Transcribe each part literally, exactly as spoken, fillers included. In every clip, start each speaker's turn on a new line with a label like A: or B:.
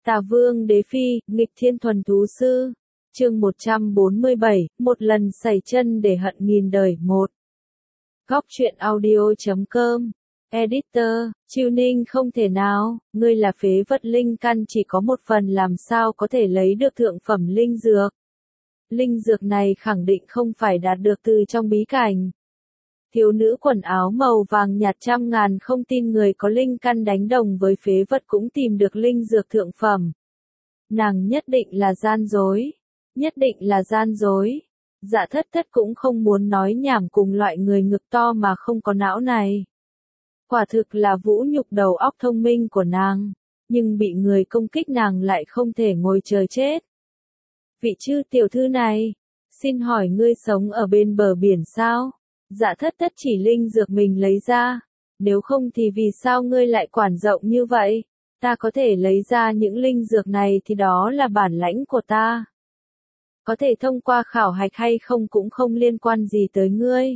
A: Tà Vương Đế Phi, nghịch thiên thuần thú sư. Chương một trăm bốn mươi bảy, một lần sẩy chân để hận nghìn đời một. Góc truyện audio chấm com. Editor, Chiêu Ninh không thể nào, ngươi là phế vật linh căn chỉ có một phần làm sao có thể lấy được thượng phẩm linh dược. Linh dược này khẳng định không phải đạt được từ trong bí cảnh. Thiếu nữ quần áo màu vàng nhạt trăm ngàn không tin người có linh căn đánh đồng với phế vật cũng tìm được linh dược thượng phẩm. Nàng nhất định là gian dối. Nhất định là gian dối. Dạ thất thất cũng không muốn nói nhảm cùng loại người ngực to mà không có não này. Quả thực là vũ nhục đầu óc thông minh của nàng. Nhưng bị người công kích nàng lại không thể ngồi chờ chết. Vị chư tiểu thư này, xin hỏi ngươi sống ở bên bờ biển sao? Dạ thất thất chỉ linh dược mình lấy ra. Nếu không thì vì sao ngươi lại quản rộng như vậy? Ta có thể lấy ra những linh dược này thì đó là bản lãnh của ta. Có thể thông qua khảo hạch hay không cũng không liên quan gì tới ngươi.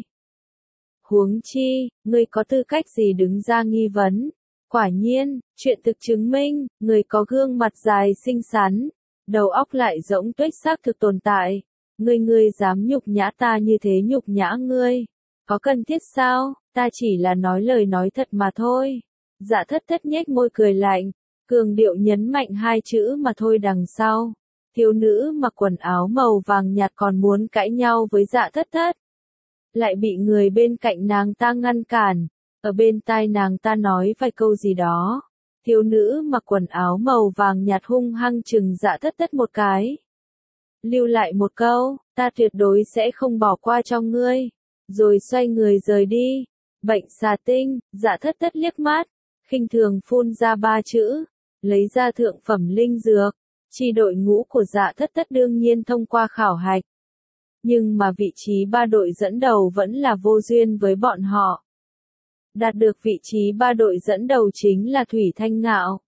A: Huống chi, ngươi có tư cách gì đứng ra nghi vấn? Quả nhiên, chuyện thực chứng minh, người có gương mặt dài xinh xắn, đầu óc lại rỗng tuếch xác thực tồn tại. Ngươi ngươi dám nhục nhã ta như thế nhục nhã ngươi. Có cần thiết sao, ta chỉ là nói lời nói thật mà thôi. Dạ thất thất nhếch môi cười lạnh, cường điệu nhấn mạnh hai chữ mà thôi đằng sau. Thiếu nữ mặc quần áo màu vàng nhạt còn muốn cãi nhau với dạ thất thất. Lại bị người bên cạnh nàng ta ngăn cản, ở bên tai nàng ta nói vài câu gì đó. Thiếu nữ mặc quần áo màu vàng nhạt hung hăng chừng dạ thất thất một cái. Lưu lại một câu, ta tuyệt đối sẽ không bỏ qua cho ngươi. Rồi xoay người rời đi. Bệnh xà tinh, dạ thất thất liếc mắt, khinh thường phun ra ba chữ, lấy ra thượng phẩm linh dược. Chi đội ngũ của dạ thất thất đương nhiên thông qua khảo hạch. Nhưng mà vị trí ba đội dẫn đầu vẫn là vô duyên với bọn họ. Đạt được vị trí ba đội dẫn đầu chính là Thủy Thanh Ngạo,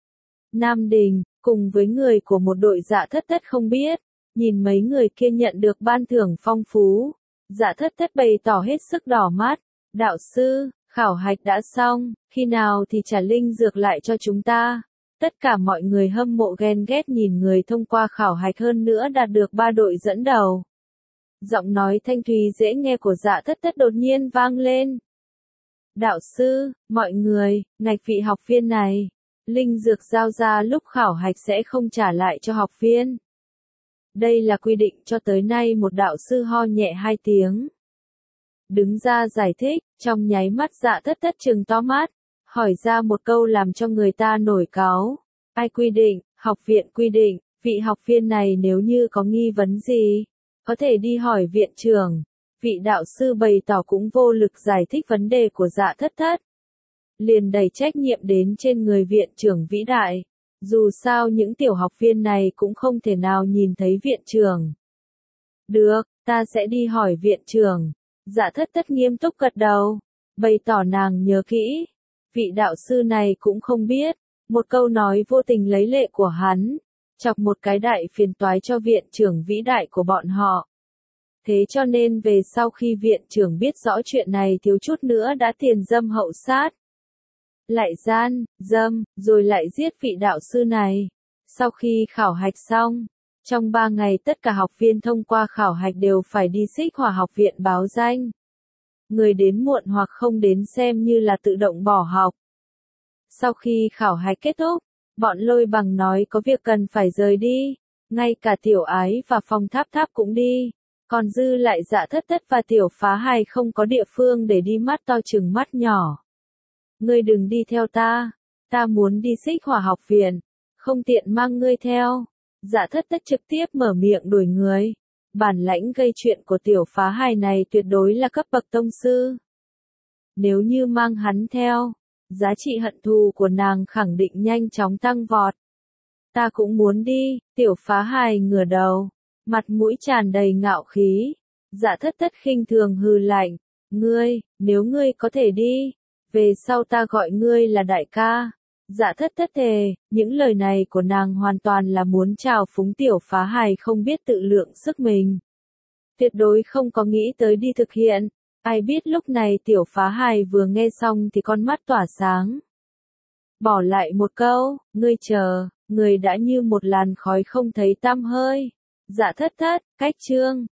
A: Nam Đình, cùng với người của một đội dạ thất thất không biết. Nhìn mấy người kia nhận được ban thưởng phong phú. Dạ thất thất bày tỏ hết sức đỏ mắt. Đạo sư, khảo hạch đã xong, khi nào thì trả linh dược lại cho chúng ta. Tất cả mọi người hâm mộ ghen ghét nhìn người thông qua khảo hạch hơn nữa đạt được ba đội dẫn đầu. Giọng nói thanh thúy dễ nghe của dạ thất thất đột nhiên vang lên. Đạo sư, mọi người, ngạch vị học viên này, linh dược giao ra lúc khảo hạch sẽ không trả lại cho học viên. Đây là quy định cho tới nay. Một đạo sư ho nhẹ hai tiếng. Đứng ra giải thích, trong nháy mắt dạ thất thất trừng to mắt, hỏi ra một câu làm cho người ta nổi cáu. Ai quy định? Học viện quy định, vị học viên này nếu như có nghi vấn gì, có thể đi hỏi viện trưởng. Vị đạo sư bày tỏ cũng vô lực giải thích vấn đề của dạ thất thất. Liền đẩy trách nhiệm đến trên người viện trưởng vĩ đại. Dù sao những tiểu học viên này cũng không thể nào nhìn thấy viện trưởng. Được, ta sẽ đi hỏi viện trưởng. Dạ thất thất nghiêm túc gật đầu, bày tỏ nàng nhớ kỹ. Vị đạo sư này cũng không biết, một câu nói vô tình lấy lệ của hắn, chọc một cái đại phiền toái cho viện trưởng vĩ đại của bọn họ. Thế cho nên về sau khi viện trưởng biết rõ chuyện này thiếu chút nữa đã tiền dâm hậu sát. Lại gian, dâm, rồi lại giết vị đạo sư này. Sau khi khảo hạch xong, trong ba ngày tất cả học viên thông qua khảo hạch đều phải đi Xích Hỏa học viện báo danh. Người đến muộn hoặc không đến xem như là tự động bỏ học. Sau khi khảo hạch kết thúc, bọn Lôi Bằng nói có việc cần phải rời đi. Ngay cả Tiểu Ái và Phong Tháp Tháp cũng đi. Còn dư lại dạ thất thất và Tiểu Phá Hài không có địa phương để đi, mắt to chừng mắt nhỏ. Ngươi đừng đi theo ta, ta muốn đi Xích Hỏa học viện, không tiện mang ngươi theo. Dạ thất thất trực tiếp mở miệng đuổi người. Bản lãnh gây chuyện của Tiểu Phá Hài này tuyệt đối là cấp bậc tông sư. Nếu như mang hắn theo, giá trị hận thù của nàng khẳng định nhanh chóng tăng vọt. Ta cũng muốn đi. Tiểu Phá Hài ngửa đầu, mặt mũi tràn đầy ngạo khí. Dạ thất thất khinh thường hừ lạnh, ngươi, nếu ngươi có thể đi, về sau ta gọi ngươi là đại ca. Dạ thất thất thề, những lời này của nàng hoàn toàn là muốn trào phúng Tiểu Phá Hài không biết tự lượng sức mình. Tuyệt đối không có nghĩ tới đi thực hiện. Ai biết lúc này Tiểu Phá Hài vừa nghe xong thì con mắt tỏa sáng. Bỏ lại một câu, ngươi chờ, người đã như một làn khói không thấy tăm hơi. Dạ thất thất, cách chương.